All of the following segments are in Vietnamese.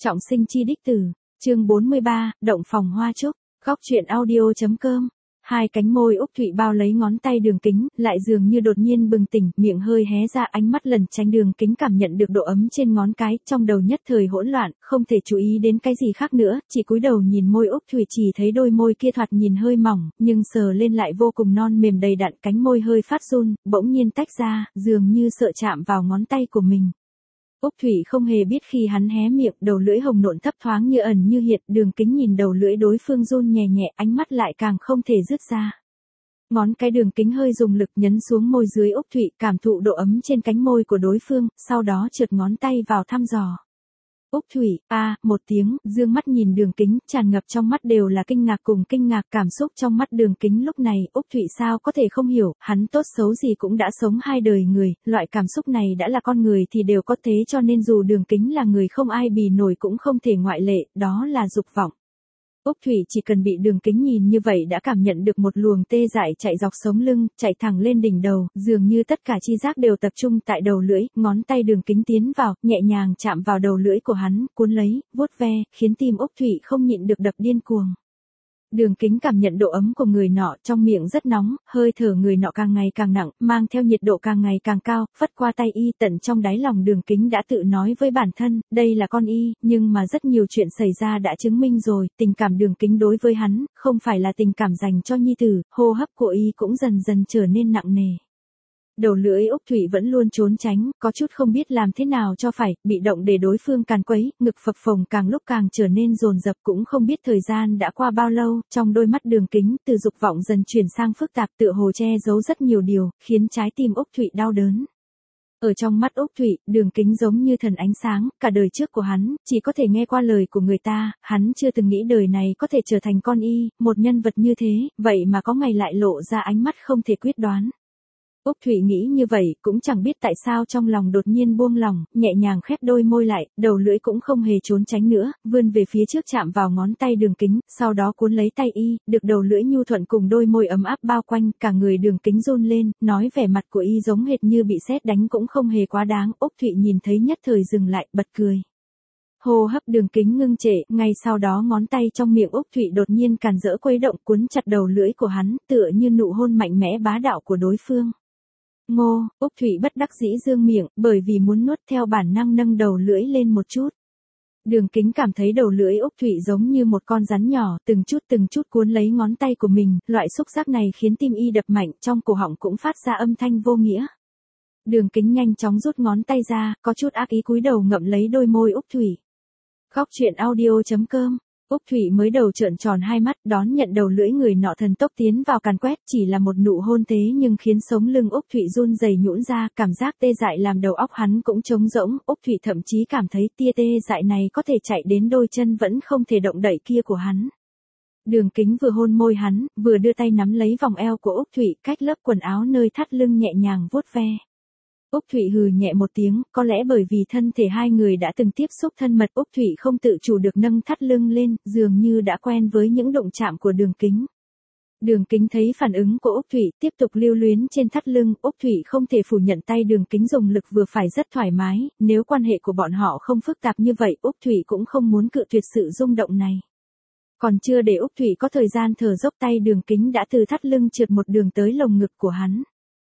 Trọng sinh chi đích tử, chương 43, động phòng hoa trúc, góc truyện audio.com. Hai cánh môi Úc Thụy bao lấy ngón tay Đường Kính, lại dường như đột nhiên bừng tỉnh, miệng hơi hé ra, ánh mắt lẩn tránh Đường Kính cảm nhận được độ ấm trên ngón cái, trong đầu nhất thời hỗn loạn, không thể chú ý đến cái gì khác nữa, chỉ cúi đầu nhìn môi Úc Thụy, chỉ thấy đôi môi kia thoạt nhìn hơi mỏng, nhưng sờ lên lại vô cùng non mềm đầy đặn, cánh môi hơi phát run, bỗng nhiên tách ra, dường như sợ chạm vào ngón tay của mình. Úc Thụy không hề biết khi hắn hé miệng, đầu lưỡi hồng nộn thấp thoáng như ẩn như hiện, Đường Kính nhìn đầu lưỡi đối phương run nhẹ nhẹ, ánh mắt lại càng không thể dứt ra. Ngón cái Đường Kính hơi dùng lực nhấn xuống môi dưới Úc Thụy, cảm thụ độ ấm trên cánh môi của đối phương, sau đó trượt ngón tay vào thăm dò. Úc Thụy, một tiếng, dương mắt nhìn Đường Kính, tràn ngập trong mắt đều là kinh ngạc cùng kinh ngạc, cảm xúc trong mắt Đường Kính lúc này, Úc Thụy sao có thể không hiểu, hắn tốt xấu gì cũng đã sống hai đời người, loại cảm xúc này đã là con người thì đều có thế, cho nên dù Đường Kính là người không ai bì nổi cũng không thể ngoại lệ, đó là dục vọng. Úc Thụy chỉ cần bị Đường Kính nhìn như vậy đã cảm nhận được một luồng tê dại chạy dọc sống lưng, chạy thẳng lên đỉnh đầu, dường như tất cả chi giác đều tập trung tại đầu lưỡi, ngón tay Đường Kính tiến vào, nhẹ nhàng chạm vào đầu lưỡi của hắn, cuốn lấy, vuốt ve, khiến tim Úc Thụy không nhịn được đập điên cuồng. Đường Kính cảm nhận độ ấm của người nọ, trong miệng rất nóng, hơi thở người nọ càng ngày càng nặng, mang theo nhiệt độ càng ngày càng cao, phất qua tay y, tận trong đáy lòng Đường Kính đã tự nói với bản thân, đây là con y, nhưng mà rất nhiều chuyện xảy ra đã chứng minh rồi, tình cảm Đường Kính đối với hắn, không phải là tình cảm dành cho nhi tử, hô hấp của y cũng dần dần trở nên nặng nề. Đầu lưỡi Úc Thụy vẫn luôn trốn tránh, có chút không biết làm thế nào cho phải, bị động để đối phương càn quấy, ngực phập phồng càng lúc càng trở nên dồn dập, cũng không biết thời gian đã qua bao lâu, trong đôi mắt Đường Kính, từ dục vọng dần chuyển sang phức tạp, tựa hồ che giấu rất nhiều điều, khiến trái tim Úc Thụy đau đớn. Ở trong mắt Úc Thụy, Đường Kính giống như thần ánh sáng, cả đời trước của hắn, chỉ có thể nghe qua lời của người ta, hắn chưa từng nghĩ đời này có thể trở thành con y, một nhân vật như thế, vậy mà có ngày lại lộ ra ánh mắt không thể quyết đoán. Úc Thụy nghĩ như vậy, cũng chẳng biết tại sao trong lòng đột nhiên buông lòng, nhẹ nhàng khép đôi môi lại, đầu lưỡi cũng không hề trốn tránh nữa, vươn về phía trước chạm vào ngón tay Đường Kính, sau đó cuốn lấy tay y, được đầu lưỡi nhu thuận cùng đôi môi ấm áp bao quanh, cả người Đường Kính run lên, nói vẻ mặt của y giống hệt như bị sét đánh cũng không hề quá đáng, Úc Thụy nhìn thấy nhất thời dừng lại, bật cười. Hô hấp Đường Kính ngưng trệ, ngay sau đó ngón tay trong miệng Úc Thụy đột nhiên càn rỡ quấy động, cuốn chặt đầu lưỡi của hắn, tựa như nụ hôn mạnh mẽ bá đạo của đối phương. Ngô, Úc Thụy bất đắc dĩ dương miệng, bởi vì muốn nuốt theo bản năng nâng đầu lưỡi lên một chút. Đường Kính cảm thấy đầu lưỡi Úc Thụy giống như một con rắn nhỏ, từng chút cuốn lấy ngón tay của mình, loại xúc giác này khiến tim y đập mạnh, trong cổ họng cũng phát ra âm thanh vô nghĩa. Đường Kính nhanh chóng rút ngón tay ra, có chút ác ý cúi đầu ngậm lấy đôi môi Úc Thụy. Góc truyện audio.com. Úc Thụy mới đầu trợn tròn hai mắt, đón nhận đầu lưỡi người nọ thần tốc tiến vào càn quét, chỉ là một nụ hôn thế nhưng khiến sống lưng Úc Thụy run rẩy nhũn ra, cảm giác tê dại làm đầu óc hắn cũng trống rỗng, Úc Thụy thậm chí cảm thấy tia tê dại này có thể chạy đến đôi chân vẫn không thể động đậy kia của hắn. Đường Kính vừa hôn môi hắn, vừa đưa tay nắm lấy vòng eo của Úc Thụy, cách lớp quần áo nơi thắt lưng nhẹ nhàng vuốt ve. Úc Thụy hừ nhẹ một tiếng, có lẽ bởi vì thân thể hai người đã từng tiếp xúc thân mật, Úc Thụy không tự chủ được nâng thắt lưng lên, dường như đã quen với những động chạm của Đường Kính. Đường Kính thấy phản ứng của Úc Thụy, tiếp tục lưu luyến trên thắt lưng, Úc Thụy không thể phủ nhận tay Đường Kính dùng lực vừa phải rất thoải mái, nếu quan hệ của bọn họ không phức tạp như vậy, Úc Thụy cũng không muốn cự tuyệt sự rung động này. Còn chưa để Úc Thụy có thời gian thở dốc, tay Đường Kính đã từ thắt lưng trượt một đường tới lồng ngực của hắn.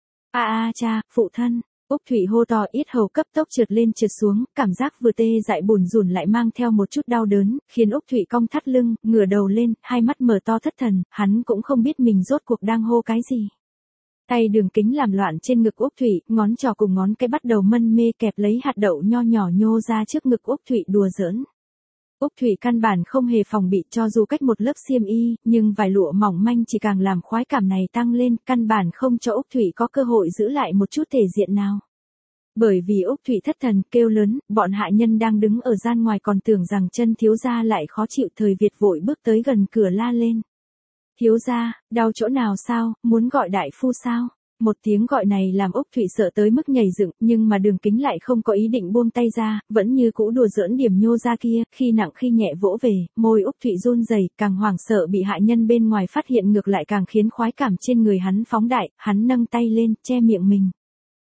Cha, phụ thân. Úc Thụy hô to, yết hầu cấp tốc trượt lên trượt xuống, cảm giác vừa tê dại bủn rủn lại mang theo một chút đau đớn, khiến Úc Thụy cong thắt lưng, ngửa đầu lên, hai mắt mở to thất thần, hắn cũng không biết mình rốt cuộc đang hô cái gì. Tay Đường Kính làm loạn trên ngực Úc Thụy, ngón trỏ cùng ngón cái bắt đầu mân mê kẹp lấy hạt đậu nho nhỏ nhô ra trước ngực Úc Thụy đùa giỡn. Úc Thụy căn bản không hề phòng bị, cho dù cách một lớp xiêm y, nhưng vải lụa mỏng manh chỉ càng làm khoái cảm này tăng lên, căn bản không cho Úc Thụy có cơ hội giữ lại một chút thể diện nào. Bởi vì Úc Thụy thất thần, kêu lớn, bọn hạ nhân đang đứng ở gian ngoài còn tưởng rằng chân thiếu gia lại khó chịu, Thời Việt vội bước tới gần cửa la lên. Thiếu gia, đau chỗ nào sao, muốn gọi đại phu sao? Một tiếng gọi này làm Úc Thụy sợ tới mức nhảy dựng, nhưng mà Đường Kính lại không có ý định buông tay ra, vẫn như cũ đùa giỡn điểm nhô ra kia, khi nặng khi nhẹ vỗ về, môi Úc Thụy run rẩy, càng hoảng sợ bị hạ nhân bên ngoài phát hiện ngược lại càng khiến khoái cảm trên người hắn phóng đại, hắn nâng tay lên, che miệng mình.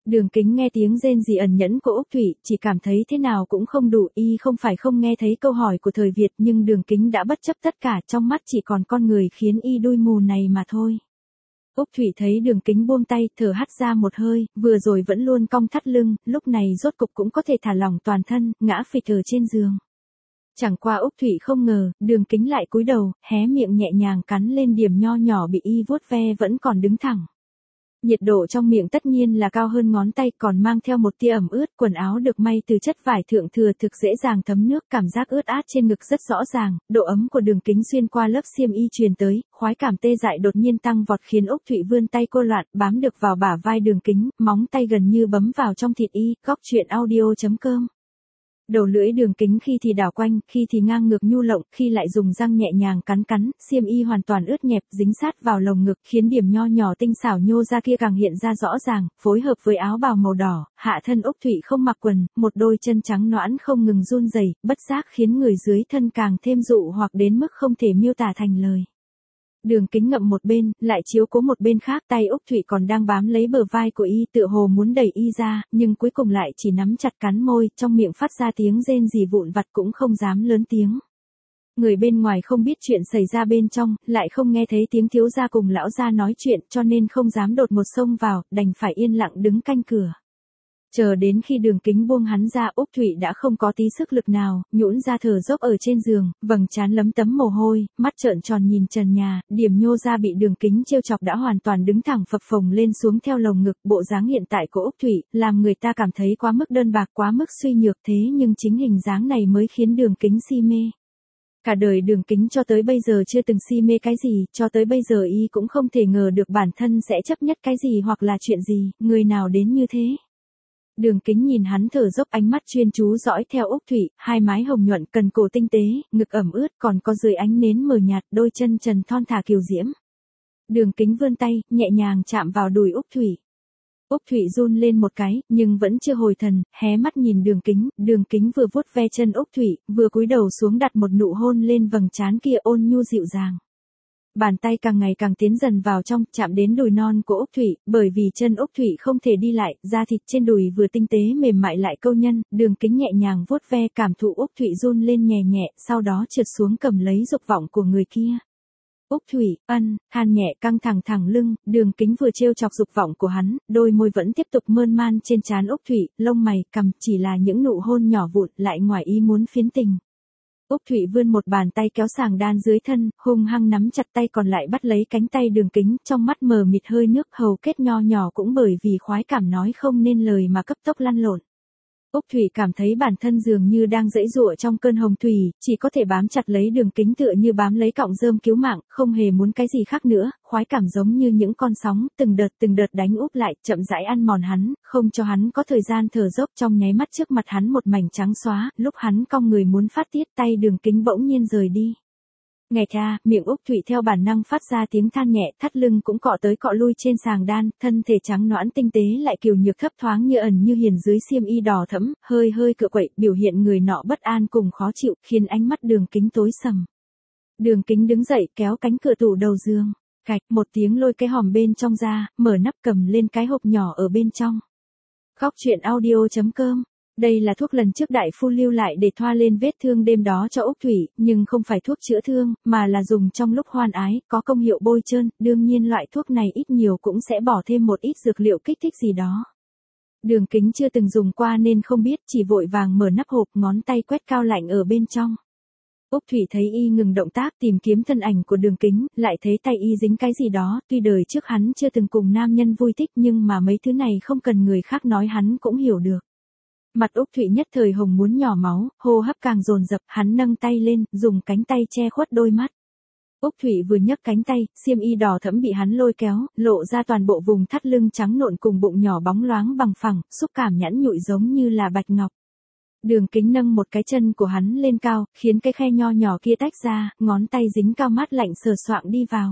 Đường Kính nghe tiếng rên rỉ ẩn nhẫn của Úc Thụy, chỉ cảm thấy thế nào cũng không đủ, y không phải không nghe thấy câu hỏi của thời Việt, nhưng Đường Kính đã bất chấp tất cả, trong mắt chỉ còn con người khiến y đuôi mù này mà thôi. Úc Thụy thấy Đường Kính buông tay, thở hắt ra một hơi, vừa rồi vẫn luôn cong thắt lưng, lúc này rốt cục cũng có thể thả lỏng toàn thân, ngã phịch ở trên giường. Chẳng qua Úc Thụy không ngờ, Đường Kính lại cúi đầu, hé miệng nhẹ nhàng cắn lên điểm nho nhỏ bị y vuốt ve vẫn còn đứng thẳng. Nhiệt độ trong miệng tất nhiên là cao hơn ngón tay, còn mang theo một tia ẩm ướt, quần áo được may từ chất vải thượng thừa thực dễ dàng thấm nước, cảm giác ướt át trên ngực rất rõ ràng, độ ấm của Đường Kính xuyên qua lớp xiêm y truyền tới, khoái cảm tê dại đột nhiên tăng vọt khiến Úc Thụy vươn tay cô loạn, bám được vào bả vai Đường Kính, móng tay gần như bấm vào trong thịt y. Góc truyện audio.com. Đầu lưỡi Đường Kính khi thì đảo quanh, khi thì ngang ngược nhu lộng, khi lại dùng răng nhẹ nhàng cắn cắn, xiêm y hoàn toàn ướt nhẹp, dính sát vào lồng ngực, khiến điểm nho nhỏ tinh xảo nhô ra kia càng hiện ra rõ ràng, phối hợp với áo bào màu đỏ, hạ thân Úc Thụy không mặc quần, một đôi chân trắng nõn không ngừng run rẩy, bất giác khiến người dưới thân càng thêm dụ hoặc đến mức không thể miêu tả thành lời. Đường Kính ngậm một bên, lại chiếu cố một bên khác, tay Úc Thụy còn đang bám lấy bờ vai của y, tựa hồ muốn đẩy y ra, nhưng cuối cùng lại chỉ nắm chặt cắn môi, trong miệng phát ra tiếng rên rỉ vụn vặt cũng không dám lớn tiếng. Người bên ngoài không biết chuyện xảy ra bên trong, lại không nghe thấy tiếng thiếu gia cùng lão gia nói chuyện, cho nên không dám đột ngột xông vào, đành phải yên lặng đứng canh cửa. Chờ đến khi Đường Kính buông hắn ra, Úc Thụy đã không có tí sức lực nào, nhũn ra thở dốc ở trên giường, vầng trán lấm tấm mồ hôi, mắt trợn tròn nhìn trần nhà, điểm nhô ra bị Đường Kính trêu chọc đã hoàn toàn đứng thẳng phập phồng lên xuống theo lồng ngực, bộ dáng hiện tại của Úc Thụy, làm người ta cảm thấy quá mức đơn bạc, quá mức suy nhược, thế nhưng chính hình dáng này mới khiến Đường Kính si mê. Cả đời Đường Kính cho tới bây giờ chưa từng si mê cái gì, cho tới bây giờ y cũng không thể ngờ được bản thân sẽ chấp nhất cái gì hoặc là chuyện gì, người nào đến như thế. Đường Kính nhìn hắn thở dốc, ánh mắt chuyên chú dõi theo Úc Thụy, hai mái hồng nhuận cần cổ tinh tế, ngực ẩm ướt còn có dưới ánh nến mờ nhạt, đôi chân trần thon thả kiều diễm. Đường Kính vươn tay, nhẹ nhàng chạm vào đùi Úc Thụy. Úc Thụy run lên một cái, nhưng vẫn chưa hồi thần, hé mắt nhìn Đường Kính vừa vuốt ve chân Úc Thụy, vừa cúi đầu xuống đặt một nụ hôn lên vầng trán kia ôn nhu dịu dàng. Bàn tay càng ngày càng tiến dần vào trong, chạm đến đùi non của Úc Thụy, bởi vì chân Úc Thụy không thể đi lại, da thịt trên đùi vừa tinh tế mềm mại lại câu nhân, Đường Kính nhẹ nhàng vuốt ve cảm thụ Úc Thụy run lên nhẹ nhẹ, sau đó trượt xuống cầm lấy dục vọng của người kia. Úc Thụy, than nhẹ căng thẳng thẳng lưng, Đường Kính vừa trêu chọc dục vọng của hắn, đôi môi vẫn tiếp tục mơn man trên trán Úc Thụy, lông mày, cằm chỉ là những nụ hôn nhỏ vụn, lại ngoài ý muốn phiến tình. Úc Thụy vươn một bàn tay kéo sàng đan dưới thân, hung hăng nắm chặt tay còn lại bắt lấy cánh tay Đường Kính, trong mắt mờ mịt hơi nước, hầu kết nho nhỏ cũng bởi vì khoái cảm nói không nên lời mà cấp tốc lăn lộn. Úc Thụy cảm thấy bản thân dường như đang giãy giụa trong cơn hồng thủy, chỉ có thể bám chặt lấy Đường Kính tựa như bám lấy cọng rơm cứu mạng, không hề muốn cái gì khác nữa, khoái cảm giống như những con sóng, từng đợt đánh úp lại, chậm rãi ăn mòn hắn, không cho hắn có thời gian thở dốc, trong nháy mắt trước mặt hắn một mảnh trắng xóa, lúc hắn cong người muốn phát tiết tay Đường Kính bỗng nhiên rời đi. Nghẹt ra, miệng Úc Thụy theo bản năng phát ra tiếng than nhẹ, thắt lưng cũng cọ tới cọ lui trên sàng đan, thân thể trắng nõn tinh tế lại kiều nhược thấp thoáng như ẩn như hiền dưới xiêm y đỏ thẫm, hơi cựa quậy, biểu hiện người nọ bất an cùng khó chịu, khiến ánh mắt Đường Kính tối sầm. Đường Kính đứng dậy, kéo cánh cửa tủ đầu giường, cạch một tiếng lôi cái hòm bên trong ra, mở nắp cầm lên cái hộp nhỏ ở bên trong. Góc truyện audio.com. Đây là thuốc lần trước đại phu lưu lại để thoa lên vết thương đêm đó cho Úc Thụy, nhưng không phải thuốc chữa thương, mà là dùng trong lúc hoan ái, có công hiệu bôi trơn, đương nhiên loại thuốc này ít nhiều cũng sẽ bỏ thêm một ít dược liệu kích thích gì đó. Đường Kính chưa từng dùng qua nên không biết, chỉ vội vàng mở nắp hộp, ngón tay quét cao lạnh ở bên trong. Úc Thụy thấy y ngừng động tác tìm kiếm thân ảnh của Đường Kính, lại thấy tay y dính cái gì đó, tuy đời trước hắn chưa từng cùng nam nhân vui thích nhưng mà mấy thứ này không cần người khác nói hắn cũng hiểu được. Mặt Úc Thụy nhất thời hồng muốn nhỏ máu, hô hấp càng dồn dập, hắn nâng tay lên, dùng cánh tay che khuất đôi mắt. Úc Thụy vừa nhấc cánh tay, xiêm y đỏ thẫm bị hắn lôi kéo, lộ ra toàn bộ vùng thắt lưng trắng nộn cùng bụng nhỏ bóng loáng bằng phẳng, xúc cảm nhẵn nhụi giống như là bạch ngọc. Đường Kính nâng một cái chân của hắn lên cao, khiến cái khe nho nhỏ kia tách ra, ngón tay dính cao mát lạnh sờ soạng đi vào.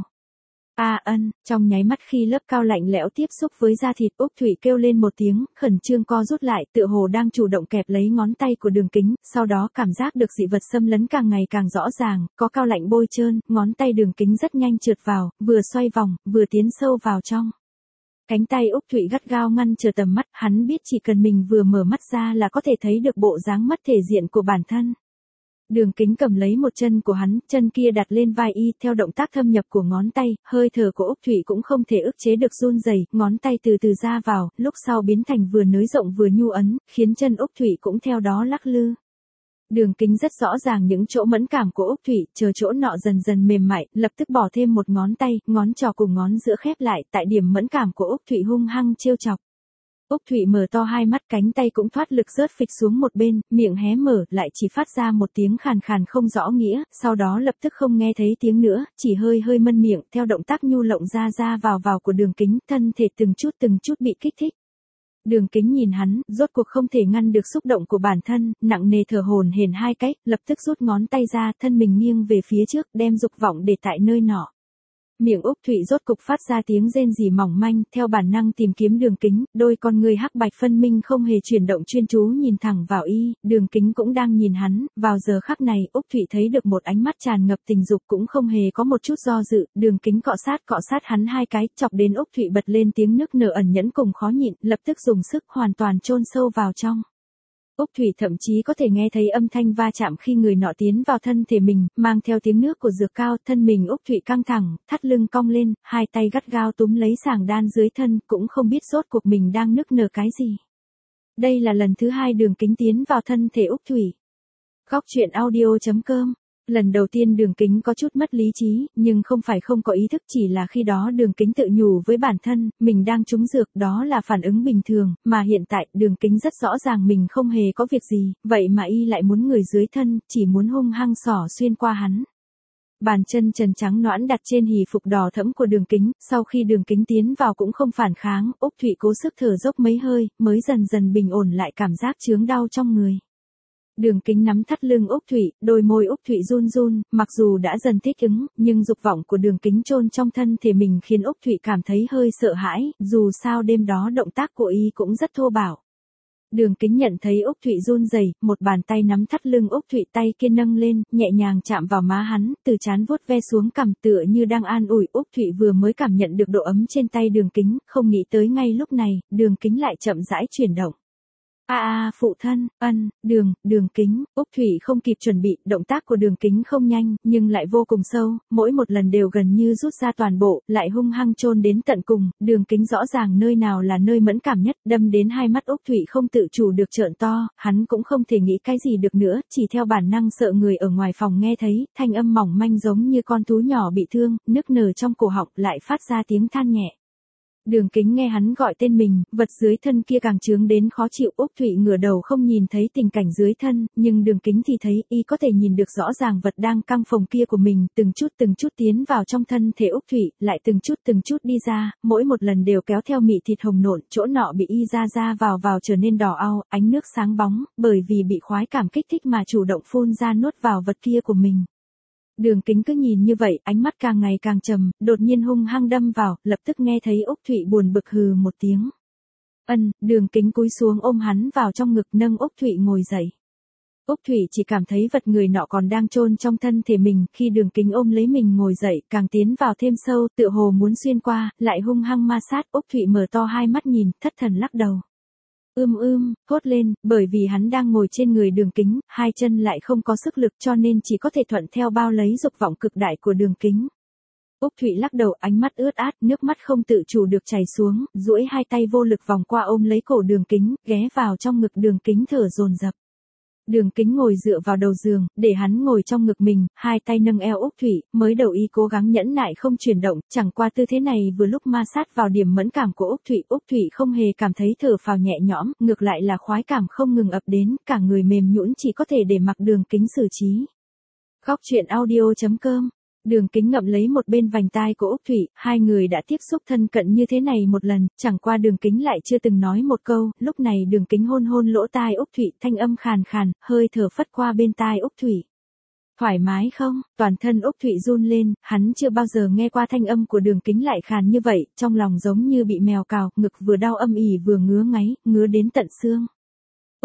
Trong nháy mắt khi lớp cao lạnh lẽo tiếp xúc với da thịt, Úc Thụy kêu lên một tiếng, khẩn trương co rút lại, tựa hồ đang chủ động kẹp lấy ngón tay của Đường Kính, sau đó cảm giác được dị vật xâm lấn càng ngày càng rõ ràng, có cao lạnh bôi trơn, ngón tay Đường Kính rất nhanh trượt vào, vừa xoay vòng, vừa tiến sâu vào trong. Cánh tay Úc Thụy gắt gao ngăn trở tầm mắt, hắn biết chỉ cần mình vừa mở mắt ra là có thể thấy được bộ dáng mất thể diện của bản thân. Đường Kính cầm lấy một chân của hắn, chân kia đặt lên vai y, theo động tác thâm nhập của ngón tay, hơi thở của Úc Thụy cũng không thể ức chế được run rẩy, ngón tay từ từ ra vào, lúc sau biến thành vừa nới rộng vừa nhu ấn, khiến chân Úc Thụy cũng theo đó lắc lư. Đường Kính rất rõ ràng những chỗ mẫn cảm của Úc Thụy, chờ chỗ nọ dần dần mềm mại, lập tức bỏ thêm một ngón tay, ngón trỏ cùng ngón giữa khép lại, tại điểm mẫn cảm của Úc Thụy hung hăng trêu chọc. Úc Thụy mở to hai mắt, cánh tay cũng thoát lực rớt phịch xuống một bên, miệng hé mở, lại chỉ phát ra một tiếng khàn khàn không rõ nghĩa, sau đó lập tức không nghe thấy tiếng nữa, chỉ hơi hơi mân miệng, theo động tác nhu lộng ra vào của Đường Kính, thân thể từng chút bị kích thích. Đường Kính nhìn hắn, rốt cuộc không thể ngăn được xúc động của bản thân, nặng nề thở hổn hển hai cái, lập tức rút ngón tay ra, thân mình nghiêng về phía trước, đem dục vọng để tại nơi nọ. Miệng Úc Thụy rốt cục phát ra tiếng rên rỉ mỏng manh, theo bản năng tìm kiếm Đường Kính, đôi con người hắc bạch phân minh không hề chuyển động chuyên chú nhìn thẳng vào y, Đường Kính cũng đang nhìn hắn, vào giờ khắc này, Úc Thụy thấy được một ánh mắt tràn ngập tình dục cũng không hề có một chút do dự, Đường Kính cọ sát hắn hai cái, chọc đến Úc Thụy bật lên tiếng nức nở ẩn nhẫn cùng khó nhịn, lập tức dùng sức hoàn toàn chôn sâu vào trong. Úc Thụy thậm chí có thể nghe thấy âm thanh va chạm khi người nọ tiến vào thân thể mình, mang theo tiếng nước của dược cao, thân mình Úc Thụy căng thẳng, thắt lưng cong lên, hai tay gắt gao túm lấy sàng đan dưới thân, cũng không biết rốt cuộc mình đang nức nở cái gì. Đây là lần thứ hai Đường Kính tiến vào thân thể Úc Thụy. Góc truyện audio.com. Lần đầu tiên Đường Kính có chút mất lý trí, nhưng không phải không có ý thức, chỉ là khi đó Đường Kính tự nhủ với bản thân, mình đang trúng dược, đó là phản ứng bình thường, mà hiện tại Đường Kính rất rõ ràng mình không hề có việc gì, vậy mà y lại muốn người dưới thân, chỉ muốn hung hăng xỏ xuyên qua hắn. Bàn chân trần trắng nõn đặt trên hỉ phục đỏ thẫm của Đường Kính, sau khi Đường Kính tiến vào cũng không phản kháng, Úc Thụy cố sức thở dốc mấy hơi, mới dần dần bình ổn lại cảm giác chướng đau trong người. Đường Kính nắm thắt lưng Úc Thụy, đôi môi Úc Thụy run run, mặc dù đã dần thích ứng, nhưng dục vọng của Đường Kính chôn trong thân thể mình khiến Úc Thụy cảm thấy hơi sợ hãi, dù sao đêm đó động tác của y cũng rất thô bạo. Đường Kính nhận thấy Úc Thụy run rẩy, một bàn tay nắm thắt lưng Úc Thụy, tay kia nâng lên, nhẹ nhàng chạm vào má hắn, từ trán vuốt ve xuống cằm, tựa như đang an ủi. Úc Thụy vừa mới cảm nhận được độ ấm trên tay Đường Kính, không nghĩ tới ngay lúc này, Đường Kính lại chậm rãi chuyển động. Phụ thân, Đường Kính, Úc Thụy không kịp chuẩn bị, động tác của Đường Kính không nhanh, nhưng lại vô cùng sâu, mỗi một lần đều gần như rút ra toàn bộ, lại hung hăng chôn đến tận cùng, Đường Kính rõ ràng nơi nào là nơi mẫn cảm nhất, đâm đến hai mắt Úc Thụy không tự chủ được trợn to, hắn cũng không thể nghĩ cái gì được nữa, chỉ theo bản năng sợ người ở ngoài phòng nghe thấy, thanh âm mỏng manh giống như con thú nhỏ bị thương, nức nở trong cổ họng lại phát ra tiếng than nhẹ. Đường Kính nghe hắn gọi tên mình, vật dưới thân kia càng chướng đến khó chịu. Úc Thụy ngửa đầu không nhìn thấy tình cảnh dưới thân, nhưng Đường Kính thì thấy, y có thể nhìn được rõ ràng vật đang căng phồng kia của mình, từng chút tiến vào trong thân thể Úc Thụy, lại từng chút đi ra, mỗi một lần đều kéo theo mị thịt hồng nộn, chỗ nọ bị y ra vào trở nên đỏ au, ánh nước sáng bóng, bởi vì bị khoái cảm kích thích mà chủ động phun ra nuốt vào vật kia của mình. Đường Kính cứ nhìn như vậy, ánh mắt càng ngày càng trầm, đột nhiên hung hăng đâm vào, lập tức nghe thấy Úc Thụy buồn bực hừ một tiếng. Đường Kính cúi xuống ôm hắn vào trong ngực, nâng Úc Thụy ngồi dậy. Úc Thụy chỉ cảm thấy vật người nọ còn đang chôn trong thân thể mình, khi Đường Kính ôm lấy mình ngồi dậy, càng tiến vào thêm sâu, tựa hồ muốn xuyên qua, lại hung hăng ma sát. Úc Thụy mở to hai mắt nhìn, thất thần lắc đầu. Hốt lên, bởi vì hắn đang ngồi trên người Đường Kính, hai chân lại không có sức lực cho nên chỉ có thể thuận theo bao lấy dục vọng cực đại của Đường Kính. Úc Thụy lắc đầu, ánh mắt ướt át, nước mắt không tự chủ được chảy xuống, duỗi hai tay vô lực vòng qua ôm lấy cổ Đường Kính, ghé vào trong ngực Đường Kính thở dồn dập. Đường Kính ngồi dựa vào đầu giường, để hắn ngồi trong ngực mình, hai tay nâng eo Úc Thụy, mới đầu y cố gắng nhẫn nại không chuyển động, chẳng qua tư thế này vừa lúc ma sát vào điểm mẫn cảm của Úc Thụy không hề cảm thấy thở phào nhẹ nhõm, ngược lại là khoái cảm không ngừng ập đến, cả người mềm nhũn chỉ có thể để mặc Đường Kính xử trí. Góc truyện audio.com. Đường Kính ngậm lấy một bên vành tai của Úc Thụy, hai người đã tiếp xúc thân cận như thế này một lần, chẳng qua Đường Kính lại chưa từng nói một câu, lúc này Đường Kính hôn lỗ tai Úc Thụy, thanh âm khàn khàn, hơi thở phất qua bên tai Úc Thụy. Thoải mái không? Toàn thân Úc Thụy run lên, hắn chưa bao giờ nghe qua thanh âm của Đường Kính lại khàn như vậy, trong lòng giống như bị mèo cào, ngực vừa đau âm ỉ vừa ngứa ngáy, ngứa đến tận xương.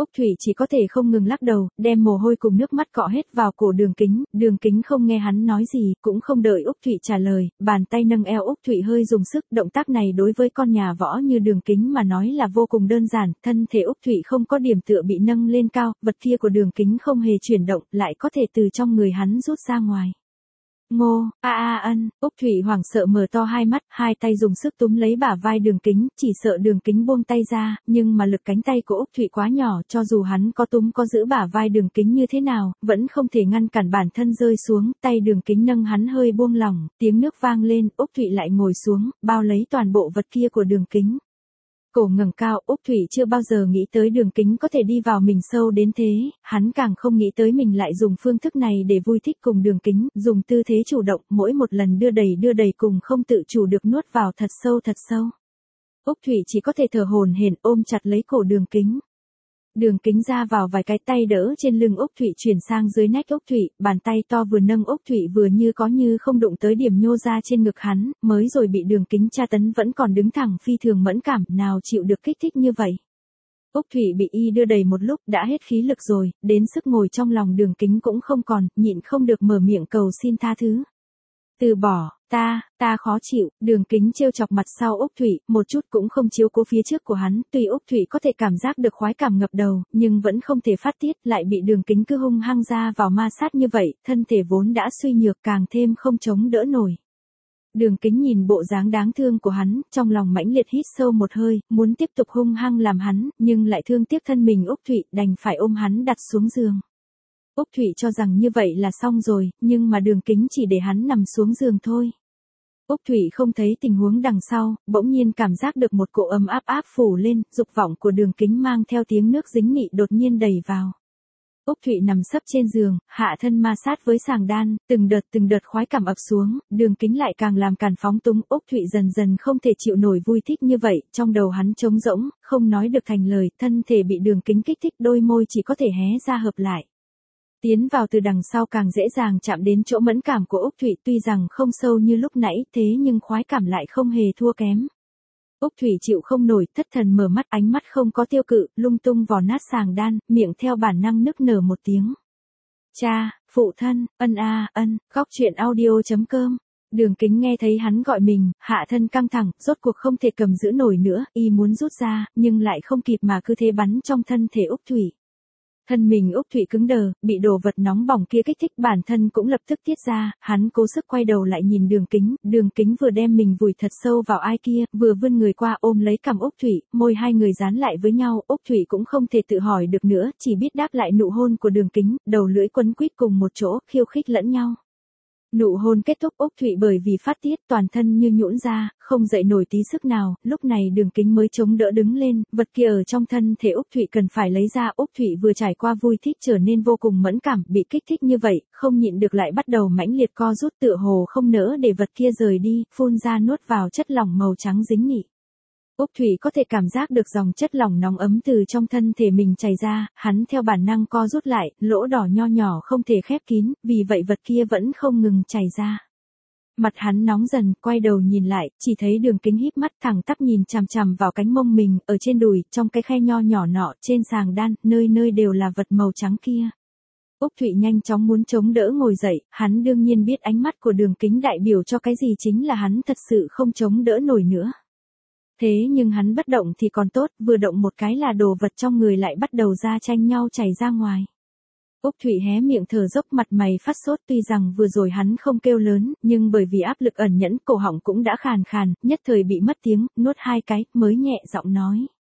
Úc Thủy chỉ có thể không ngừng lắc đầu, đem mồ hôi cùng nước mắt cọ hết vào cổ Đường Kính không nghe hắn nói gì, cũng không đợi Úc Thủy trả lời, bàn tay nâng eo Úc Thủy hơi dùng sức, động tác này đối với con nhà võ như Đường Kính mà nói là vô cùng đơn giản, thân thể Úc Thủy không có điểm tựa bị nâng lên cao, vật kia của Đường Kính không hề chuyển động, lại có thể từ trong người hắn rút ra ngoài. Ngô, ân, Úc Thủy hoảng sợ mở to hai mắt, hai tay dùng sức túm lấy bả vai Đường Kính, chỉ sợ Đường Kính buông tay ra, nhưng mà lực cánh tay của Úc Thủy quá nhỏ, cho dù hắn có túm có giữ bả vai Đường Kính như thế nào, vẫn không thể ngăn cản bản thân rơi xuống, tay Đường Kính nâng hắn hơi buông lỏng, tiếng nước vang lên, Úc Thủy lại ngồi xuống, bao lấy toàn bộ vật kia của Đường Kính. Cổ ngẩng cao, Úc Thủy chưa bao giờ nghĩ tới Đường Kính có thể đi vào mình sâu đến thế, hắn càng không nghĩ tới mình lại dùng phương thức này để vui thích cùng Đường Kính, dùng tư thế chủ động, mỗi một lần đưa đẩy cùng không tự chủ được nuốt vào thật sâu. Úc Thủy chỉ có thể thở hổn hển ôm chặt lấy cổ Đường Kính. Đường Kính ra vào vài cái tay đỡ trên lưng Úc Thủy chuyển sang dưới nách Úc Thủy, bàn tay to vừa nâng Úc Thủy vừa như có như không đụng tới điểm nhô ra trên ngực hắn, mới rồi bị Đường Kính tra tấn vẫn còn đứng thẳng phi thường mẫn cảm, nào chịu được kích thích như vậy. Úc Thủy bị y đưa đầy một lúc đã hết khí lực rồi, đến sức ngồi trong lòng Đường Kính cũng không còn, nhịn không được mở miệng cầu xin tha thứ. Từ bỏ, ta khó chịu, Đường Kính trêu chọc mặt sau Úc Thủy, một chút cũng không chiếu cố phía trước của hắn, tuy Úc Thủy có thể cảm giác được khoái cảm ngập đầu, nhưng vẫn không thể phát tiết, lại bị Đường Kính cứ hung hăng ra vào ma sát như vậy, thân thể vốn đã suy nhược càng thêm không chống đỡ nổi. Đường Kính nhìn bộ dáng đáng thương của hắn, trong lòng mãnh liệt hít sâu một hơi, muốn tiếp tục hung hăng làm hắn, nhưng lại thương tiếc thân mình Úc Thủy, đành phải ôm hắn đặt xuống giường. Úc Thủy cho rằng như vậy là xong rồi, nhưng mà Đường Kính chỉ để hắn nằm xuống giường thôi. Úc Thủy không thấy tình huống đằng sau, bỗng nhiên cảm giác được một cỗ ấm áp phủ lên, dục vọng của Đường Kính mang theo tiếng nước dính nị đột nhiên đầy vào. Úc Thủy nằm sấp trên giường, hạ thân ma sát với sàng đan, từng đợt khoái cảm ập xuống, Đường Kính lại càng làm càn phóng túng, Úc Thủy dần không thể chịu nổi vui thích như vậy, trong đầu hắn trống rỗng, không nói được thành lời, thân thể bị Đường Kính kích thích, đôi môi chỉ có thể hé ra hợp lại. Tiến vào từ đằng sau càng dễ dàng chạm đến chỗ mẫn cảm của Úc Thủy, tuy rằng không sâu như lúc nãy, thế nhưng khoái cảm lại không hề thua kém. Úc Thủy chịu không nổi, thất thần mở mắt, ánh mắt không có tiêu cự, lung tung vò nát sàng đan, miệng theo bản năng nức nở một tiếng. Cha, phụ thân, ân, khóc chuyện audio.com. Đường Kính nghe thấy hắn gọi mình, hạ thân căng thẳng, rốt cuộc không thể cầm giữ nổi nữa, y muốn rút ra, nhưng lại không kịp mà cứ thế bắn trong thân thể Úc Thủy. Thân mình Úc Thủy cứng đờ, bị đồ vật nóng bỏng kia kích thích, bản thân cũng lập tức tiết ra, hắn cố sức quay đầu lại nhìn Đường Kính vừa đem mình vùi thật sâu vào ai kia, vừa vươn người qua ôm lấy cằm Úc Thủy, môi hai người dán lại với nhau, Úc Thủy cũng không thể tự hỏi được nữa, chỉ biết đáp lại nụ hôn của Đường Kính, đầu lưỡi quấn quýt cùng một chỗ, khiêu khích lẫn nhau. Nụ hôn kết thúc, Úc Thủy bởi vì phát tiết toàn thân như nhũn ra, không dậy nổi tí sức nào, lúc này Đường Kính mới chống đỡ đứng lên, vật kia ở trong thân thể Úc Thủy cần phải lấy ra, Úc Thủy vừa trải qua vui thích trở nên vô cùng mẫn cảm, bị kích thích như vậy, không nhịn được lại bắt đầu mãnh liệt co rút, tựa hồ không nỡ để vật kia rời đi, phun ra nuốt vào chất lỏng màu trắng dính nị. Úc Thủy có thể cảm giác được dòng chất lỏng nóng ấm từ trong thân thể mình chảy ra, hắn theo bản năng co rút lại, lỗ đỏ nho nhỏ không thể khép kín, vì vậy vật kia vẫn không ngừng chảy ra. Mặt hắn nóng dần, quay đầu nhìn lại, chỉ thấy Đường Kính híp mắt thẳng tắp nhìn chằm chằm vào cánh mông mình, ở trên đùi, trong cái khe nho nhỏ nọ, trên sàng đan, nơi đều là vật màu trắng kia. Úc Thủy nhanh chóng muốn chống đỡ ngồi dậy, hắn đương nhiên biết ánh mắt của Đường Kính đại biểu cho cái gì, chính là hắn thật sự không chống đỡ nổi nữa. Thế nhưng hắn bất động thì còn tốt, vừa động một cái là đồ vật trong người lại bắt đầu ra tranh nhau chảy ra ngoài. Úc Thủy hé miệng thở dốc, mặt mày phát sốt, tuy rằng vừa rồi hắn không kêu lớn, nhưng bởi vì áp lực ẩn nhẫn, cổ họng cũng đã khàn, nhất thời bị mất tiếng, nuốt hai cái, mới nhẹ giọng nói.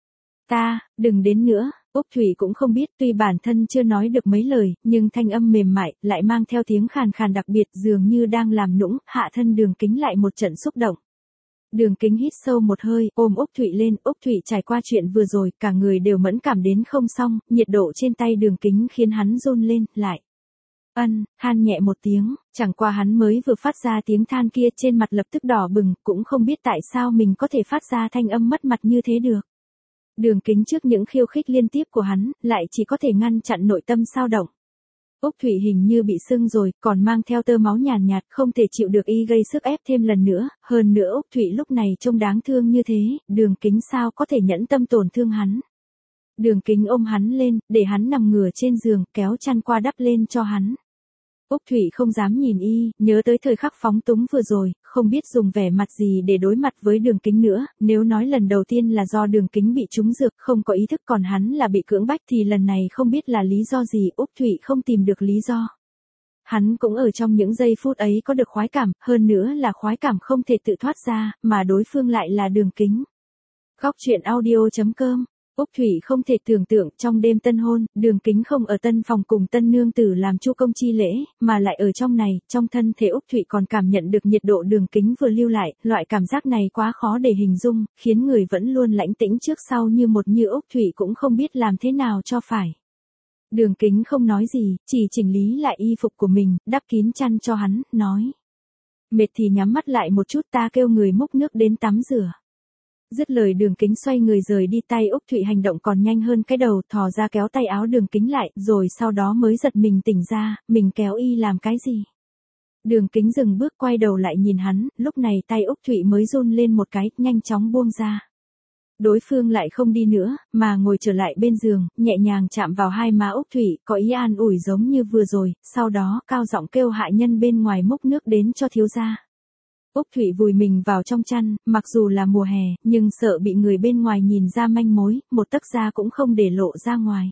Đừng đến nữa. Úc Thủy cũng không biết, tuy bản thân chưa nói được mấy lời, nhưng thanh âm mềm mại, lại mang theo tiếng khàn đặc biệt, dường như đang làm nũng, hạ thân Đường Kính lại một trận xúc động. Đường Kính hít sâu một hơi, ôm Úc Thủy lên, Úc Thủy trải qua chuyện vừa rồi, cả người đều mẫn cảm đến không xong, nhiệt độ trên tay Đường Kính khiến hắn run lên, lại. Than nhẹ một tiếng, chẳng qua hắn mới vừa phát ra tiếng than kia, trên mặt lập tức đỏ bừng, cũng không biết tại sao mình có thể phát ra thanh âm mất mặt như thế được. Đường Kính trước những khiêu khích liên tiếp của hắn, lại chỉ có thể ngăn chặn nội tâm xao động. Úc Thủy hình như bị sưng rồi, còn mang theo tơ máu nhàn nhạt, không thể chịu được y gây sức ép thêm lần nữa, hơn nữa Úc Thủy lúc này trông đáng thương như thế, Đường Kính sao có thể nhẫn tâm tổn thương hắn. Đường Kính ôm hắn lên, để hắn nằm ngửa trên giường, kéo chăn qua đắp lên cho hắn. Úc Thụy không dám nhìn y, nhớ tới thời khắc phóng túng vừa rồi, không biết dùng vẻ mặt gì để đối mặt với Đường Kính nữa, nếu nói lần đầu tiên là do Đường Kính bị trúng dược, không có ý thức còn hắn là bị cưỡng bách thì lần này không biết là lý do gì, Úc Thụy không tìm được lý do. Hắn cũng ở trong những giây phút ấy có được khoái cảm, hơn nữa là khoái cảm không thể tự thoát ra, mà đối phương lại là Đường Kính. Góc truyện audio.com. Úc Thụy không thể tưởng tượng trong đêm tân hôn, Đường Kính không ở tân phòng cùng tân nương tử làm chu công chi lễ, mà lại ở trong này, trong thân thể Úc Thụy còn cảm nhận được nhiệt độ Đường Kính vừa lưu lại, loại cảm giác này quá khó để hình dung, khiến người vẫn luôn lãnh tĩnh trước sau như Úc Thụy cũng không biết làm thế nào cho phải. Đường Kính không nói gì, chỉ chỉnh lý lại y phục của mình, đắp kín chăn cho hắn, nói. Mệt thì nhắm mắt lại một chút, ta kêu người múc nước đến tắm rửa. Dứt lời Đường Kính xoay người rời đi, tay Úc Thụy hành động còn nhanh hơn cái đầu, thò ra kéo tay áo Đường Kính lại, rồi sau đó mới giật mình tỉnh ra, mình kéo y làm cái gì. Đường Kính dừng bước quay đầu lại nhìn hắn, lúc này tay Úc Thụy mới run lên một cái, nhanh chóng buông ra. Đối phương lại không đi nữa, mà ngồi trở lại bên giường, nhẹ nhàng chạm vào hai má Úc Thụy, có ý an ủi giống như vừa rồi, sau đó cao giọng kêu hạ nhân bên ngoài múc nước đến cho thiếu gia. Úc Thụy vùi mình vào trong chăn, mặc dù là mùa hè, nhưng sợ bị người bên ngoài nhìn ra manh mối, một tấc da cũng không để lộ ra ngoài.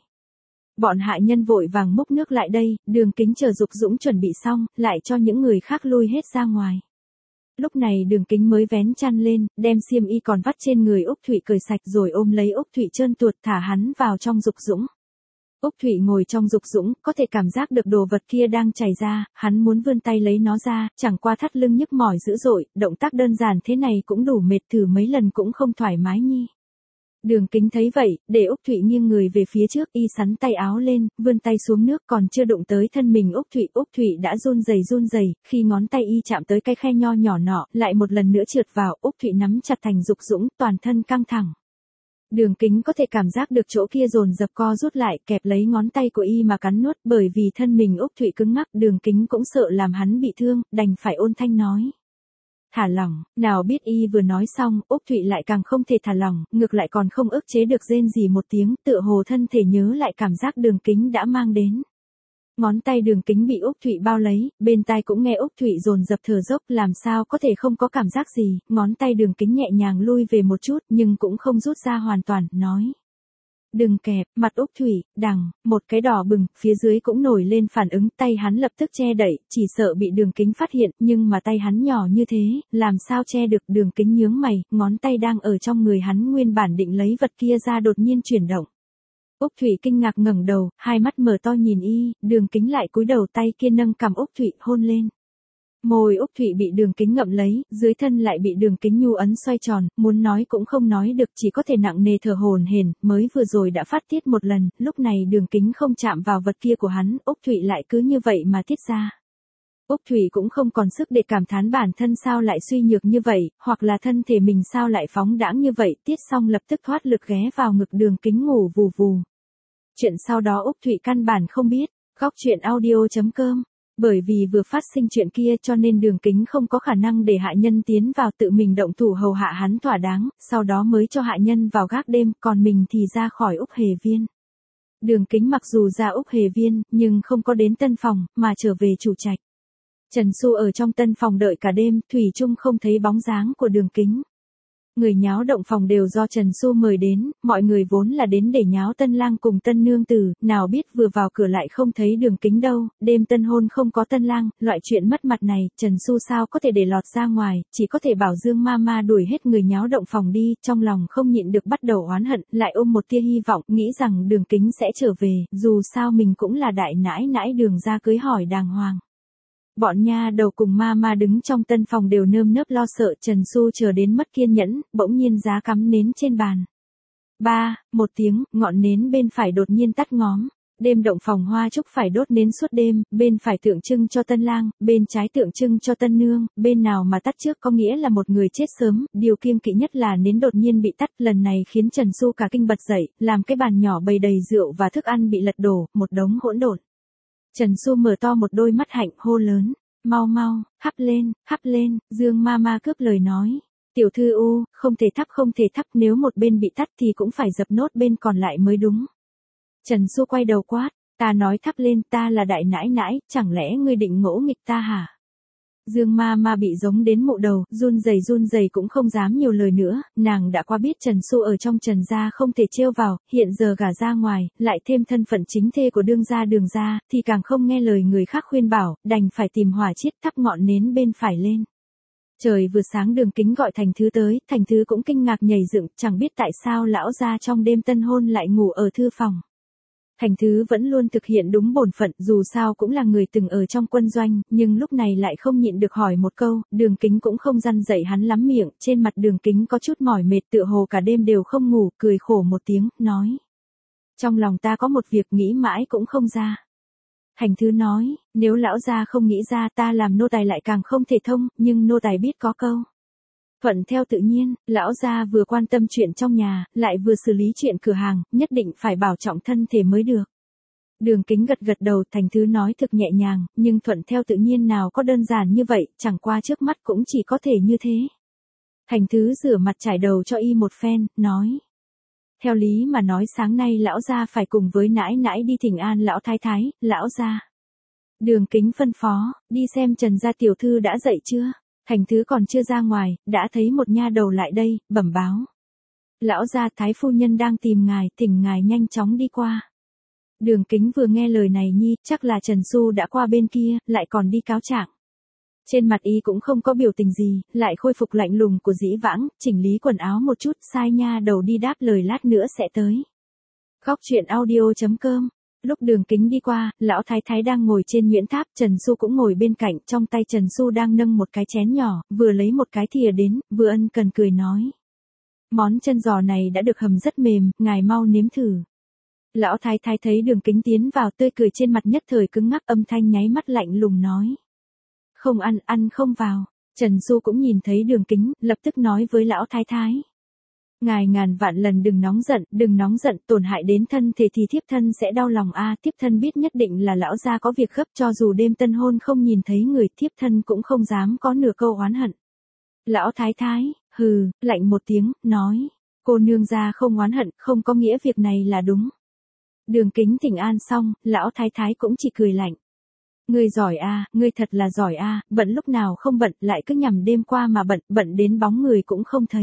Bọn hạ nhân vội vàng múc nước lại đây, Đường Kính chờ Dục Dũng chuẩn bị xong, lại cho những người khác lui hết ra ngoài. Lúc này Đường Kính mới vén chăn lên, đem xiêm y còn vắt trên người Úc Thụy cởi sạch rồi ôm lấy Úc Thụy trơn tuột thả hắn vào trong Dục Dũng. Úc Thụy ngồi trong Dục Dũng, có thể cảm giác được đồ vật kia đang chảy ra, hắn muốn vươn tay lấy nó ra, chẳng qua thắt lưng nhức mỏi dữ dội, động tác đơn giản thế này cũng đủ mệt, thử mấy lần cũng không thoải mái nhi. Đường Kính thấy vậy, để Úc Thụy nghiêng người về phía trước, y sắn tay áo lên, vươn tay xuống nước còn chưa đụng tới thân mình Úc Thụy đã run rẩy, khi ngón tay y chạm tới cái khe nho nhỏ nọ, lại một lần nữa trượt vào, Úc Thụy nắm chặt thành Dục Dũng, toàn thân căng thẳng. Đường Kính có thể cảm giác được chỗ kia dồn dập co rút lại, kẹp lấy ngón tay của y mà cắn nuốt, bởi vì thân mình Úc Thụy cứng ngắc, Đường Kính cũng sợ làm hắn bị thương, đành phải ôn thanh nói. Thả lỏng, nào biết y vừa nói xong, Úc Thụy lại càng không thể thả lỏng, ngược lại còn không ức chế được rên rỉ một tiếng, tựa hồ thân thể nhớ lại cảm giác Đường Kính đã mang đến. Ngón tay Đường Kính bị Úc Thụy bao lấy, bên tai cũng nghe Úc Thụy dồn dập thở dốc, làm sao có thể không có cảm giác gì, ngón tay Đường Kính nhẹ nhàng lui về một chút, nhưng cũng không rút ra hoàn toàn, nói. Đừng kẹp, mặt Úc Thụy, đằng, một cái đỏ bừng, phía dưới cũng nổi lên phản ứng, tay hắn lập tức che đậy, chỉ sợ bị Đường Kính phát hiện, nhưng mà tay hắn nhỏ như thế, làm sao che được. Đường Kính nhướng mày, ngón tay đang ở trong người hắn nguyên bản định lấy vật kia ra đột nhiên chuyển động. Úc Thụy kinh ngạc ngẩng đầu, hai mắt mở to nhìn y, Đường Kính lại cúi đầu, tay kia nâng cằm Úc Thụy hôn lên. Môi Úc Thụy bị Đường Kính ngậm lấy, dưới thân lại bị Đường Kính nhu ấn xoay tròn, muốn nói cũng không nói được, chỉ có thể nặng nề thở hổn hển, mới vừa rồi đã phát tiết một lần, lúc này Đường Kính không chạm vào vật kia của hắn, Úc Thụy lại cứ như vậy mà tiết ra. Úc Thụy cũng không còn sức để cảm thán bản thân sao lại suy nhược như vậy, hoặc là thân thể mình sao lại phóng đãng như vậy, tiết xong lập tức thoát lực ghé vào ngực Đường Kính ngủ vù vù. Chuyện sau đó Úc Thụy căn bản không biết. Góc truyện audio.com. Bởi vì vừa phát sinh chuyện kia cho nên Đường Kính không có khả năng để hạ nhân tiến vào, tự mình động thủ hầu hạ hắn thỏa đáng, sau đó mới cho hạ nhân vào gác đêm, còn mình thì ra khỏi Úc Hề Viên. Đường Kính mặc dù ra Úc Hề Viên, nhưng không có đến tân phòng, mà trở về chủ trạch. Trần Xu ở trong tân phòng đợi cả đêm, thủy chung không thấy bóng dáng của Đường Kính. Người nháo động phòng đều do Trần Xu mời đến, mọi người vốn là đến để nháo tân lang cùng tân nương tử, nào biết vừa vào cửa lại không thấy Đường Kính đâu, đêm tân hôn không có tân lang, loại chuyện mất mặt này, Trần Xu sao có thể để lọt ra ngoài, chỉ có thể bảo Dương Mama đuổi hết người nháo động phòng đi, trong lòng không nhịn được bắt đầu oán hận, lại ôm một tia hy vọng, nghĩ rằng Đường Kính sẽ trở về, dù sao mình cũng là đại nãi nãi Đường gia cưới hỏi đàng hoàng. Bọn nha đầu cùng Mama đứng trong tân phòng đều nơm nớp lo sợ, Trần Xu chờ đến mất kiên nhẫn, bỗng nhiên giá cắm nến trên bàn. Một tiếng, ngọn nến bên phải đột nhiên tắt ngóm. Đêm động phòng hoa trúc phải đốt nến suốt đêm, bên phải tượng trưng cho tân lang, bên trái tượng trưng cho tân nương, bên nào mà tắt trước có nghĩa là một người chết sớm, điều kiêng kỵ nhất là nến đột nhiên bị tắt, lần này khiến Trần Xu cả kinh bật dậy, làm cái bàn nhỏ bày đầy rượu và thức ăn bị lật đổ, một đống hỗn độn. Trần Xu mở to một đôi mắt hạnh hô lớn, mau mau, hắp lên, Dương Mama cướp lời nói. Tiểu thư u, không thể thắp, nếu một bên bị tắt thì cũng phải dập nốt bên còn lại mới đúng. Trần Xu quay đầu quát, ta nói thắp lên, ta là đại nãi nãi, chẳng lẽ ngươi định ngỗ nghịch ta hả? Dương ma ma bị giống đến mụ đầu, run rẩy cũng không dám nhiều lời nữa, nàng đã qua biết Trần Xu ở trong Trần gia không thể trêu vào, hiện giờ gả ra ngoài, lại thêm thân phận chính thê của đương gia Đường gia, thì càng không nghe lời người khác khuyên bảo, đành phải tìm hỏa chiết thắp ngọn nến bên phải lên. Trời vừa sáng Đường Kính gọi Thành Thứ tới, Thành Thứ cũng kinh ngạc nhảy dựng, chẳng biết tại sao lão gia trong đêm tân hôn lại ngủ ở thư phòng. Thành Thứ vẫn luôn thực hiện đúng bổn phận, dù sao cũng là người từng ở trong quân doanh, nhưng lúc này lại không nhịn được hỏi một câu, Đường Kính cũng không răn dạy hắn lắm miệng, trên mặt Đường Kính có chút mỏi mệt tựa hồ cả đêm đều không ngủ, cười khổ một tiếng, nói. Trong lòng ta có một việc nghĩ mãi cũng không ra. Thành Thứ nói, nếu lão gia không nghĩ ra ta làm nô tài lại càng không thể thông, nhưng nô tài biết có câu. Thuận theo tự nhiên, lão gia vừa quan tâm chuyện trong nhà, lại vừa xử lý chuyện cửa hàng, nhất định phải bảo trọng thân thể mới được. Đường Kính gật đầu, Thành Thứ nói thực nhẹ nhàng, nhưng thuận theo tự nhiên nào có đơn giản như vậy, chẳng qua trước mắt cũng chỉ có thể như thế. Thành Thứ rửa mặt trải đầu cho y một phen, nói. Theo lý mà nói sáng nay lão gia phải cùng với nãi nãi đi thỉnh an lão thái thái, lão gia. Đường Kính phân phó, đi xem Trần gia tiểu thư đã dậy chưa? Thành Thứ còn chưa ra ngoài, đã thấy một nha đầu lại đây, bẩm báo. Lão gia thái phu nhân đang tìm ngài, thỉnh ngài nhanh chóng đi qua. Đường Kính vừa nghe lời này nhi, chắc là Trần Xu đã qua bên kia, lại còn đi cáo trạng. Trên mặt y cũng không có biểu tình gì, lại khôi phục lạnh lùng của dĩ vãng, chỉnh lý quần áo một chút, sai nha đầu đi đáp lời lát nữa sẽ tới. Góc truyện audio.com. Lúc Đường Kính đi qua, lão thái thái đang ngồi trên nhuyễn tháp, Trần Xu cũng ngồi bên cạnh, trong tay Trần Xu đang nâng một cái chén nhỏ, vừa lấy một cái thìa đến, vừa ân cần cười nói. Món chân giò này đã được hầm rất mềm, ngài mau nếm thử. Lão thái thái thấy Đường Kính tiến vào tươi cười trên mặt nhất thời cứng ngắc, âm thanh nháy mắt lạnh lùng nói. Không ăn không vào. Trần Xu cũng nhìn thấy Đường Kính, lập tức nói với lão thái thái. Ngài ngàn vạn lần đừng nóng giận, tổn hại đến thân thể thì thiếp thân sẽ đau lòng a. Thiếp thân biết nhất định là lão gia có việc gấp, cho dù đêm tân hôn không nhìn thấy người, thiếp thân cũng không dám có nửa câu oán hận. Lão thái thái, hừ, lạnh một tiếng, nói, cô nương gia không oán hận, không có nghĩa việc này là đúng. Đường Kính thỉnh an xong, lão thái thái cũng chỉ cười lạnh. Ngươi giỏi a, ngươi thật là giỏi a, bận lúc nào không bận, lại cứ nhằm đêm qua mà bận đến bóng người cũng không thấy.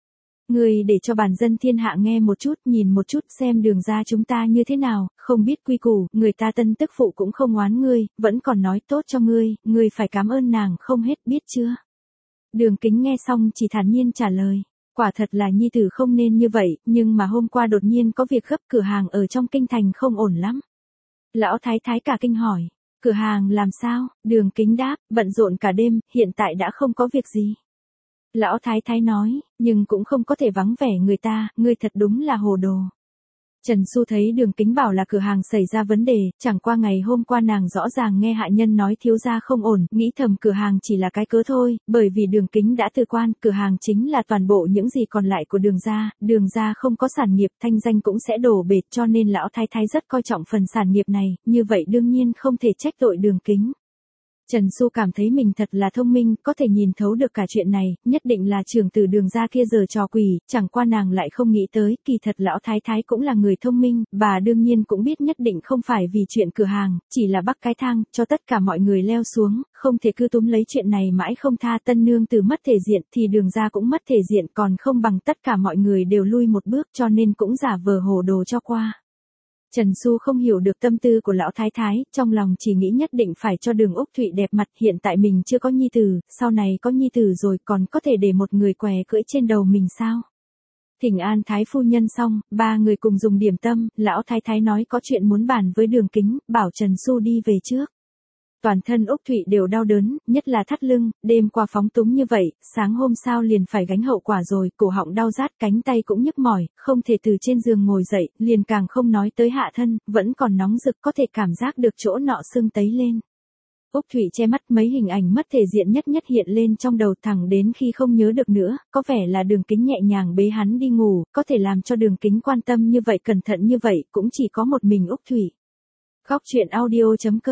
Ngươi để cho bản dân thiên hạ nghe một chút, nhìn một chút xem Đường gia chúng ta như thế nào, không biết quy củ, người ta tân tức phụ cũng không oán ngươi, vẫn còn nói tốt cho ngươi phải cảm ơn nàng không hết biết chưa. Đường Kính nghe xong chỉ thản nhiên trả lời, quả thật là nhi tử không nên như vậy, nhưng mà hôm qua đột nhiên có việc gấp, cửa hàng ở trong kinh thành không ổn lắm. Lão thái thái cả kinh hỏi, cửa hàng làm sao? Đường Kính đáp, bận rộn cả đêm, hiện tại đã không có việc gì. Lão thái thái nói, nhưng cũng không có thể vắng vẻ người ta, ngươi thật đúng là hồ đồ. Trần Xu thấy Đường Kính bảo là cửa hàng xảy ra vấn đề, chẳng qua ngày hôm qua nàng rõ ràng nghe hạ nhân nói thiếu gia không ổn, nghĩ thầm cửa hàng chỉ là cái cớ thôi, bởi vì Đường Kính đã từ quan, cửa hàng chính là toàn bộ những gì còn lại của Đường gia không có sản nghiệp, thanh danh cũng sẽ đổ bệt, cho nên lão thái thái rất coi trọng phần sản nghiệp này, như vậy đương nhiên không thể trách tội Đường Kính. Trần Xu cảm thấy mình thật là thông minh, có thể nhìn thấu được cả chuyện này, nhất định là trưởng tử Đường gia kia giờ trò quỷ, chẳng qua nàng lại không nghĩ tới, kỳ thật lão thái thái cũng là người thông minh, bà đương nhiên cũng biết nhất định không phải vì chuyện cửa hàng, chỉ là bắc cái thang, cho tất cả mọi người leo xuống, không thể cứ túm lấy chuyện này mãi không tha. Tân nương từ mất thể diện thì Đường gia cũng mất thể diện, còn không bằng tất cả mọi người đều lui một bước, cho nên cũng giả vờ hồ đồ cho qua. Trần Xu không hiểu được tâm tư của lão thái thái, trong lòng chỉ nghĩ nhất định phải cho Đường Úc Thụy đẹp mặt, hiện tại mình chưa có nhi tử, sau này có nhi tử rồi còn có thể để một người què cưỡi trên đầu mình sao? Thỉnh an thái phu nhân xong, ba người cùng dùng điểm tâm, lão thái thái nói có chuyện muốn bàn với Đường Kính, bảo Trần Xu đi về trước. Toàn thân Úc Thụy đều đau đớn, nhất là thắt lưng, đêm qua phóng túng như vậy, sáng hôm sau liền phải gánh hậu quả rồi, cổ họng đau rát, cánh tay cũng nhức mỏi, không thể từ trên giường ngồi dậy, liền càng không nói tới hạ thân, vẫn còn nóng rực, có thể cảm giác được chỗ nọ sưng tấy lên. Úc Thụy che mắt, mấy hình ảnh mất thể diện nhất hiện lên trong đầu, thẳng đến khi không nhớ được nữa, có vẻ là Đường Kính nhẹ nhàng bế hắn đi ngủ, có thể làm cho Đường Kính quan tâm như vậy, cẩn thận như vậy, cũng chỉ có một mình Úc Thụy. Góc truyện audio.com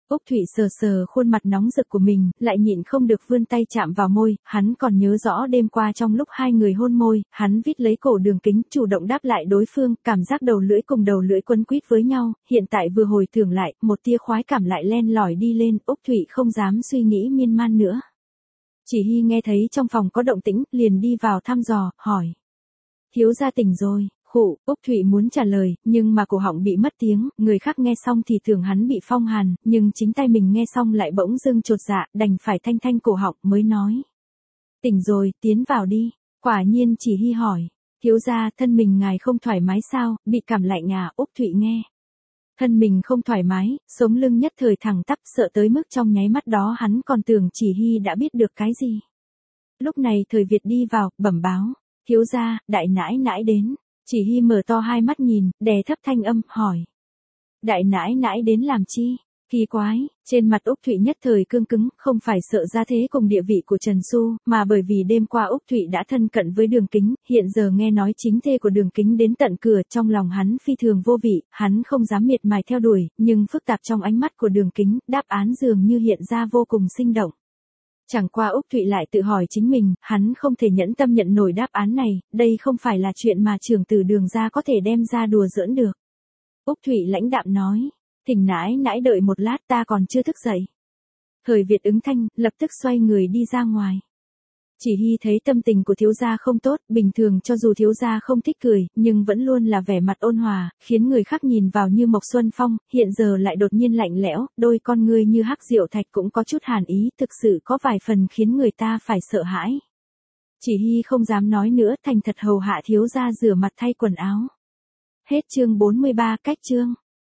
Úc Thụy sờ sờ khuôn mặt nóng rực của mình, lại nhịn không được vươn tay chạm vào môi, hắn còn nhớ rõ đêm qua trong lúc hai người hôn môi, hắn vít lấy cổ Đường Kính, chủ động đáp lại đối phương, cảm giác đầu lưỡi cùng đầu lưỡi quấn quýt với nhau, hiện tại vừa hồi tưởng lại, một tia khoái cảm lại len lỏi đi lên, Úc Thụy không dám suy nghĩ miên man nữa. Chỉ Hy nghe thấy trong phòng có động tĩnh, liền đi vào thăm dò, hỏi. Thiếu gia tỉnh rồi. Khụ, Úc Thụy muốn trả lời, nhưng mà cổ họng bị mất tiếng, người khác nghe xong thì tưởng hắn bị phong hàn, nhưng chính tay mình nghe xong lại bỗng dưng chột dạ, đành phải thanh thanh cổ họng mới nói. Tỉnh rồi, tiến vào đi. Quả nhiên Chỉ Hy hỏi. Thiếu gia, thân mình ngài không thoải mái sao, bị cảm lạnh à? Úc Thụy nghe. Thân mình không thoải mái, sống lưng nhất thời thẳng tắp, sợ tới mức trong nháy mắt đó hắn còn tưởng Chỉ Hy đã biết được cái gì. Lúc này Thời Việt đi vào, bẩm báo. Thiếu gia, đại nãi nãi đến. Chỉ Hy mở to hai mắt nhìn, đè thấp thanh âm, hỏi. Đại nãi nãi đến làm chi? Kỳ quái, trên mặt Úc Thụy nhất thời cương cứng, không phải sợ ra thế cùng địa vị của Trần Xu, mà bởi vì đêm qua Úc Thụy đã thân cận với Đường Kính, hiện giờ nghe nói chính thê của Đường Kính đến tận cửa, trong lòng hắn phi thường vô vị, hắn không dám miệt mài theo đuổi, nhưng phức tạp trong ánh mắt của Đường Kính, đáp án dường như hiện ra vô cùng sinh động. Chẳng qua Úc Thụy lại tự hỏi chính mình, hắn không thể nhẫn tâm nhận nổi đáp án này, đây không phải là chuyện mà trưởng tử Đường gia có thể đem ra đùa giỡn được. Úc Thụy lãnh đạm nói, thỉnh nãi nãi đợi một lát, ta còn chưa thức dậy. Thời Việt ứng thanh, lập tức xoay người đi ra ngoài. Chỉ Hy thấy tâm tình của thiếu gia không tốt, bình thường cho dù thiếu gia không thích cười, nhưng vẫn luôn là vẻ mặt ôn hòa, khiến người khác nhìn vào như Mộc Xuân Phong, hiện giờ lại đột nhiên lạnh lẽo, đôi con ngươi như hắc diệu thạch cũng có chút hàn ý, thực sự có vài phần khiến người ta phải sợ hãi. Chỉ Hy không dám nói nữa, thành thật hầu hạ thiếu gia rửa mặt thay quần áo. Hết chương 43, cách chương.